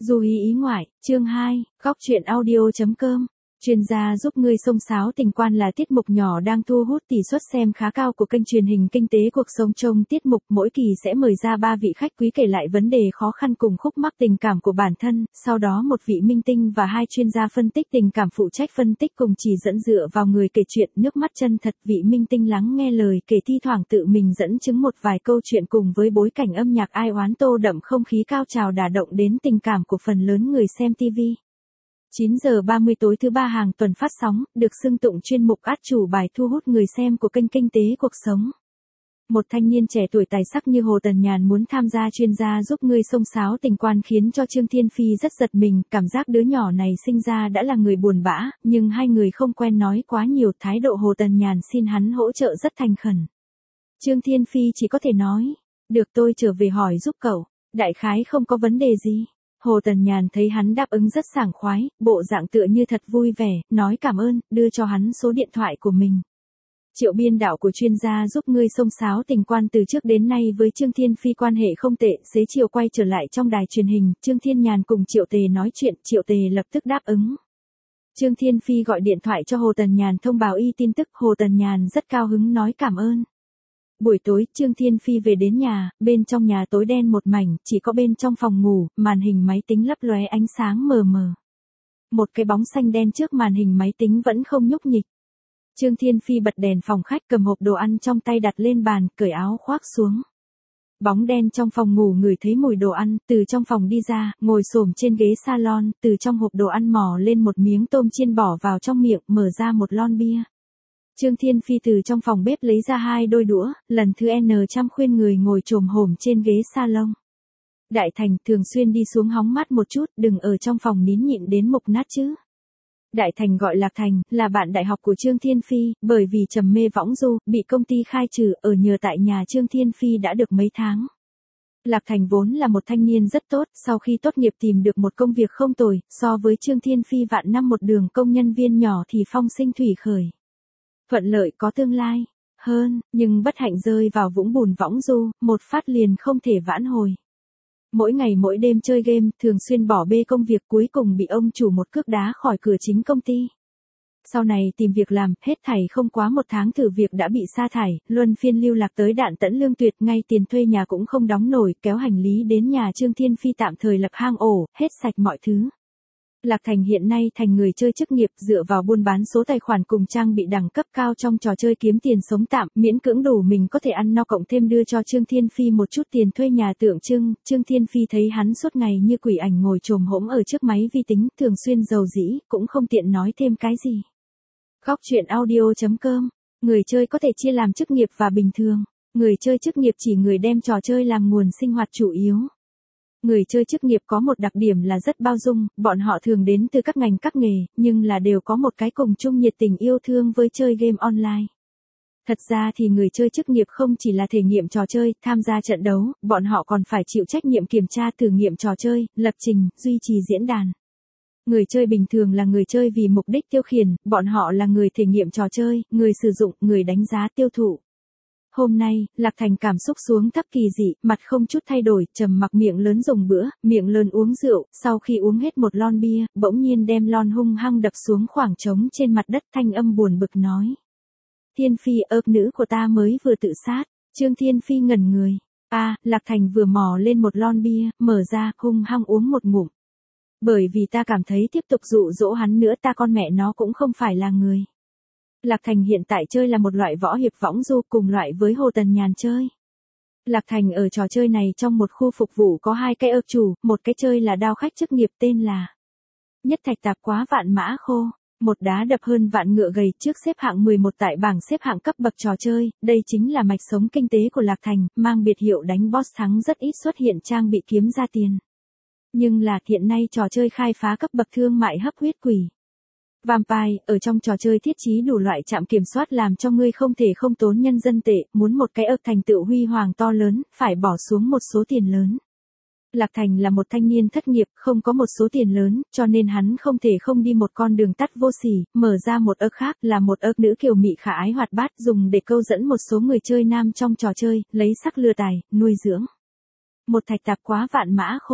Du ý ngoại, chương 2, góc truyện audio.com. Chuyên gia giúp ngươi xông xáo tình quan là tiết mục nhỏ đang thu hút tỷ suất xem khá cao của kênh truyền hình Kinh tế Cuộc Sống. Trong tiết mục mỗi kỳ sẽ mời ra 3 vị khách quý kể lại vấn đề khó khăn cùng khúc mắc tình cảm của bản thân, sau đó một vị minh tinh và 2 chuyên gia phân tích tình cảm phụ trách phân tích cùng chỉ dẫn dựa vào người kể chuyện nước mắt chân thật. Vị minh tinh lắng nghe lời kể thi thoảng tự mình dẫn chứng một vài câu chuyện cùng với bối cảnh âm nhạc ai oán tô đậm không khí cao trào đả động đến tình cảm của phần lớn người xem TV. 9 giờ 30 tối thứ 3 hàng tuần phát sóng, được xưng tụng chuyên mục át chủ bài thu hút người xem của kênh Kinh tế Cuộc Sống. Một thanh niên trẻ tuổi tài sắc như Hồ Tần Nhàn muốn tham gia chuyên gia giúp ngươi xông xáo tình quan khiến cho Trương Thiên Phi rất giật mình, cảm giác đứa nhỏ này sinh ra đã là người buồn bã, nhưng hai người không quen nói quá nhiều, thái độ Hồ Tần Nhàn xin hắn hỗ trợ rất thành khẩn. Trương Thiên Phi chỉ có thể nói, được tôi trở về hỏi giúp cậu, đại khái không có vấn đề gì. Hồ Tần Nhàn thấy hắn đáp ứng rất sảng khoái, bộ dạng tựa như thật vui vẻ, nói cảm ơn, đưa cho hắn số điện thoại của mình. Triệu biên đạo của chuyên gia giúp ngươi xông xáo tình quan từ trước đến nay với Trương Thiên Phi quan hệ không tệ, xế chiều quay trở lại trong đài truyền hình, Trương Thiên Nhàn cùng Triệu Tề nói chuyện, Triệu Tề lập tức đáp ứng. Trương Thiên Phi gọi điện thoại cho Hồ Tần Nhàn thông báo tin tức, Hồ Tần Nhàn rất cao hứng nói cảm ơn. Buổi tối, Trương Thiên Phi về đến nhà, bên trong nhà tối đen một mảnh, chỉ có bên trong phòng ngủ, màn hình máy tính lấp lóe ánh sáng mờ mờ. Một cái bóng xanh đen trước màn hình máy tính vẫn không nhúc nhích. Trương Thiên Phi bật đèn phòng khách, cầm hộp đồ ăn trong tay đặt lên bàn, cởi áo khoác xuống. Bóng đen trong phòng ngủ ngửi thấy mùi đồ ăn, từ trong phòng đi ra, ngồi xổm trên ghế salon, từ trong hộp đồ ăn mò lên một miếng tôm chiên bỏ vào trong miệng, mở ra một lon bia. Trương Thiên Phi từ trong phòng bếp lấy ra 2 đôi đũa, lần thứ N khuyên người ngồi chồm hổm trên ghế salon. Đại Thành, thường xuyên đi xuống hóng mát một chút, đừng ở trong phòng nín nhịn đến mục nát chứ. Đại Thành gọi Lạc Thành, là bạn đại học của Trương Thiên Phi, bởi vì trầm mê võng du, bị công ty khai trừ, ở nhờ tại nhà Trương Thiên Phi đã được mấy tháng. Lạc Thành vốn là một thanh niên rất tốt, sau khi tốt nghiệp tìm được một công việc không tồi, so với Trương Thiên Phi vạn năm một đường công nhân viên nhỏ thì phong sinh thủy khởi. Thuận lợi có tương lai hơn, nhưng bất hạnh rơi vào vũng bùn võng du, một phát liền không thể vãn hồi. Mỗi ngày mỗi đêm chơi game, thường xuyên bỏ bê công việc, cuối cùng bị ông chủ một cước đá khỏi cửa chính công ty. Sau này tìm việc làm, hết thảy không quá 1 tháng thử việc đã bị sa thải, luân phiên lưu lạc tới đạn tẫn lương tuyệt, ngay tiền thuê nhà cũng không đóng nổi, kéo hành lý đến nhà Trương Thiên Phi tạm thời lập hang ổ, hết sạch mọi thứ. Lạc Thành hiện nay thành người chơi chức nghiệp, dựa vào buôn bán số tài khoản cùng trang bị đẳng cấp cao trong trò chơi kiếm tiền sống tạm, miễn cưỡng đủ mình có thể ăn no, cộng thêm đưa cho Trương Thiên Phi một chút tiền thuê nhà tượng trưng. Trương Thiên Phi thấy hắn suốt ngày như quỷ ảnh ngồi chồm hổm ở trước máy vi tính, thường xuyên rầu rĩ, cũng không tiện nói thêm cái gì. Góc truyện audio.com. Người chơi có thể chia làm chức nghiệp và bình thường. Người chơi chức nghiệp chỉ người đem trò chơi làm nguồn sinh hoạt chủ yếu. Người chơi chức nghiệp có một đặc điểm là rất bao dung, bọn họ thường đến từ các ngành các nghề, nhưng là đều có một cái cùng chung nhiệt tình yêu thương với chơi game online. Thật ra thì người chơi chức nghiệp không chỉ là thể nghiệm trò chơi, tham gia trận đấu, bọn họ còn phải chịu trách nhiệm kiểm tra thử nghiệm trò chơi, lập trình, duy trì diễn đàn. Người chơi bình thường là người chơi vì mục đích tiêu khiển, bọn họ là người thể nghiệm trò chơi, người sử dụng, người đánh giá tiêu thụ. Hôm nay, Lạc Thành cảm xúc xuống thấp kỳ dị, mặt không chút thay đổi, trầm mặc, miệng lớn dùng bữa, miệng lớn uống rượu, sau khi uống hết một lon bia, bỗng nhiên đem lon hung hăng đập xuống khoảng trống trên mặt đất, thanh âm buồn bực nói. Thiên Phi, nữ của ta mới vừa tự sát. Trương Thiên Phi ngẩn người. Lạc Thành vừa mò lên một lon bia, mở ra, hung hăng uống một ngụm. Bởi vì ta cảm thấy tiếp tục dụ dỗ hắn nữa ta con mẹ nó cũng không phải là người. Lạc Thành hiện tại chơi là một loại võ hiệp võng du cùng loại với Hồ Tần Nhàn chơi. Lạc Thành ở trò chơi này trong một khu phục vụ có 2 cái chủ, một cái chơi là đao khách chức nghiệp tên là Nhất Thạch Tạp Quá Vạn Mã Khô, một đá đập hơn vạn ngựa gầy, trước xếp hạng 11 tại bảng xếp hạng cấp bậc trò chơi, đây chính là mạch sống kinh tế của Lạc Thành, mang biệt hiệu đánh boss thắng rất ít xuất hiện trang bị kiếm ra tiền. Nhưng là hiện nay trò chơi khai phá cấp bậc thương mại hấp huyết quỷ. Vampire, ở trong trò chơi thiết trí đủ loại trạm kiểm soát làm cho ngươi không thể không tốn nhân dân tệ, muốn một cái thành tựu huy hoàng to lớn, phải bỏ xuống một số tiền lớn. Lạc Thành là một thanh niên thất nghiệp, không có một số tiền lớn, cho nên hắn không thể không đi một con đường tắt vô sỉ, mở ra một khác, là một nữ kiều mị khả ái hoạt bát, dùng để câu dẫn một số người chơi nam trong trò chơi, lấy sắc lừa tài, nuôi dưỡng. Một thạch tạp quá vạn mã khô.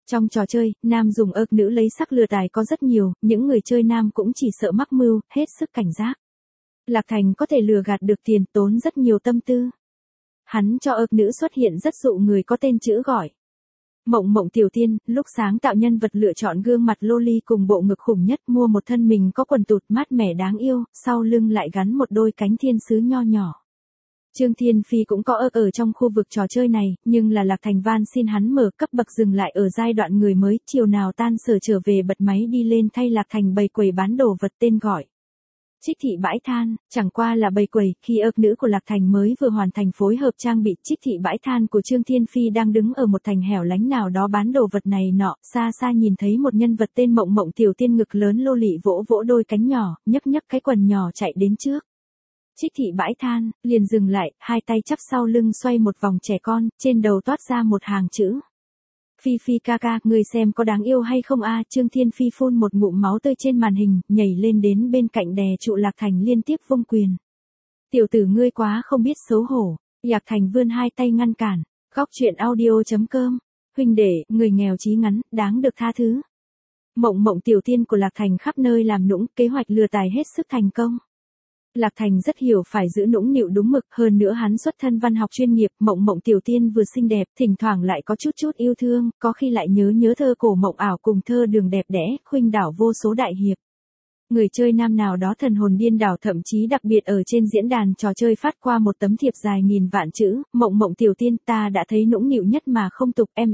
Trong trò chơi, nam dùng ớt, nữ lấy sắc lừa tài có rất nhiều, những người chơi nam cũng chỉ sợ mắc mưu, hết sức cảnh giác. Lạc Thành có thể lừa gạt được tiền, tốn rất nhiều tâm tư. Hắn cho ớt nữ xuất hiện rất dụ người có tên chữ gọi. Mộng Mộng Tiểu Tiên, lúc sáng tạo nhân vật lựa chọn gương mặt loli cùng bộ ngực khủng nhất, mua một thân mình có quần tụt mát mẻ đáng yêu, sau lưng lại gắn một đôi cánh thiên sứ nho nhỏ. Trương Thiên Phi cũng có ở trong khu vực trò chơi này, nhưng là Lạc Thành van xin hắn mở cấp bậc dừng lại ở giai đoạn người mới, chiều nào tan sở trở về bật máy đi lên thay Lạc Thành bày quầy bán đồ vật tên gọi. Trích thị bãi than, chẳng qua là bày quầy, khi nữ của Lạc Thành mới vừa hoàn thành phối hợp trang bị trích thị bãi than của Trương Thiên Phi đang đứng ở một thành hẻo lánh nào đó bán đồ vật này nọ, xa xa nhìn thấy một nhân vật tên Mộng Mộng Tiểu Tiên ngực lớn lô lị vỗ vỗ đôi cánh nhỏ, nhấc nhấc cái quần nhỏ chạy đến trước. Trích thị bãi than, liền dừng lại, hai tay chắp sau lưng xoay một vòng trẻ con, trên đầu toát ra một hàng chữ. Phi Phi ca ca, người xem có đáng yêu hay không a? Trương Thiên Phi phun một ngụm máu tươi trên màn hình, nhảy lên đến bên cạnh đè trụ Lạc Thành liên tiếp vung quyền. Tiểu tử ngươi quá không biết xấu hổ. Lạc Thành vươn hai tay ngăn cản. Góc truyện audio.com. Huynh đệ, người nghèo chí ngắn, đáng được tha thứ. Mộng Mộng Tiểu Tiên của Lạc Thành khắp nơi làm nũng, kế hoạch lừa tài hết sức thành công. Lạc Thành rất hiểu phải giữ nũng nịu đúng mực, hơn nữa hắn xuất thân văn học chuyên nghiệp, Mộng Mộng Tiểu Tiên vừa xinh đẹp, thỉnh thoảng lại có chút yêu thương, có khi lại nhớ thơ cổ mộng ảo cùng thơ đường đẹp đẽ, khuynh đảo vô số đại hiệp. Người chơi nam nào đó thần hồn điên đảo, thậm chí đặc biệt ở trên diễn đàn trò chơi phát qua một tấm thiệp dài nghìn vạn chữ, Mộng Mộng Tiểu Tiên, ta đã thấy nũng nịu nhất mà không tục em.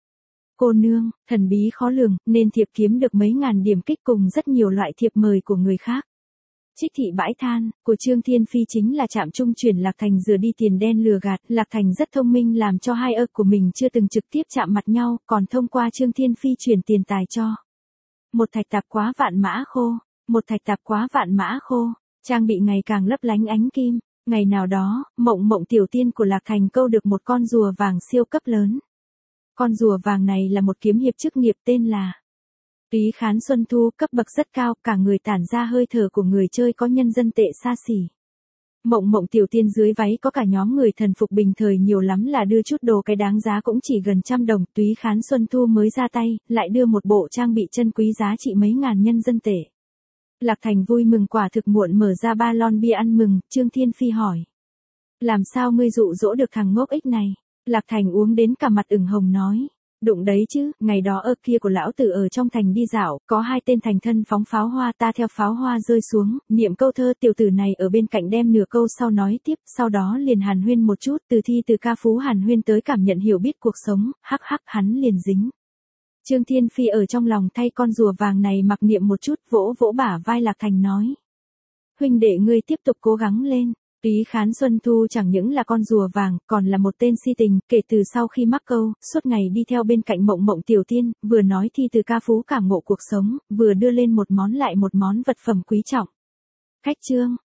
Cô nương, thần bí khó lường, nên thiệp kiếm được mấy ngàn điểm kích cùng rất nhiều loại thiệp mời của người khác. Trích thị bãi than, của Trương Thiên Phi chính là trạm trung chuyển Lạc Thành rửa đi tiền đen lừa gạt, Lạc Thành rất thông minh làm cho hai của mình chưa từng trực tiếp chạm mặt nhau, còn thông qua Trương Thiên Phi chuyển tiền tài cho. Một thạch tạp quá vạn mã khô, một thạch tạp quá vạn mã khô, trang bị ngày càng lấp lánh ánh kim, ngày nào đó, Mộng Mộng Tiểu Tiên của Lạc Thành câu được một con rùa vàng siêu cấp lớn. Con rùa vàng này là một kiếm hiệp chức nghiệp tên là Túy Khán Xuân Thu, cấp bậc rất cao, cả người tản ra hơi thở của người chơi có nhân dân tệ xa xỉ. Mộng Mộng Tiểu Tiên dưới váy có cả nhóm người thần phục bình thời, nhiều lắm là đưa chút đồ cái đáng giá cũng chỉ gần 100 đồng, Túy Khán Xuân Thu mới ra tay, lại đưa một bộ trang bị chân quý giá trị mấy ngàn nhân dân tệ. Lạc Thành vui mừng quả thực, muộn mở ra ba lon bia ăn mừng, Trương Thiên Phi hỏi. Làm sao ngươi dụ dỗ được thằng ngốc ích này? Lạc Thành uống đến cả mặt ửng hồng nói. Đụng đấy chứ, ngày đó kia của lão tử ở trong thành đi dạo, có hai tên thành thân phóng pháo hoa, ta theo pháo hoa rơi xuống, niệm câu thơ, tiểu tử này ở bên cạnh đem nửa câu sau nói tiếp, sau đó liền hàn huyên một chút, từ thi từ ca phú hàn huyên tới cảm nhận hiểu biết cuộc sống, hắc hắn liền dính. Trương Thiên Phi ở trong lòng thay con rùa vàng này mặc niệm một chút, vỗ vỗ bả vai Lạc Thành nói. Huynh đệ ngươi tiếp tục cố gắng lên. Túy Khán Xuân Thu chẳng những là con rùa vàng, còn là một tên si tình, kể từ sau khi mắc câu, suốt ngày đi theo bên cạnh Mộng Mộng Tiểu Tiên, vừa nói thi từ ca phú cảm ngộ cuộc sống, vừa đưa lên một món lại một món vật phẩm quý trọng. Khách trương,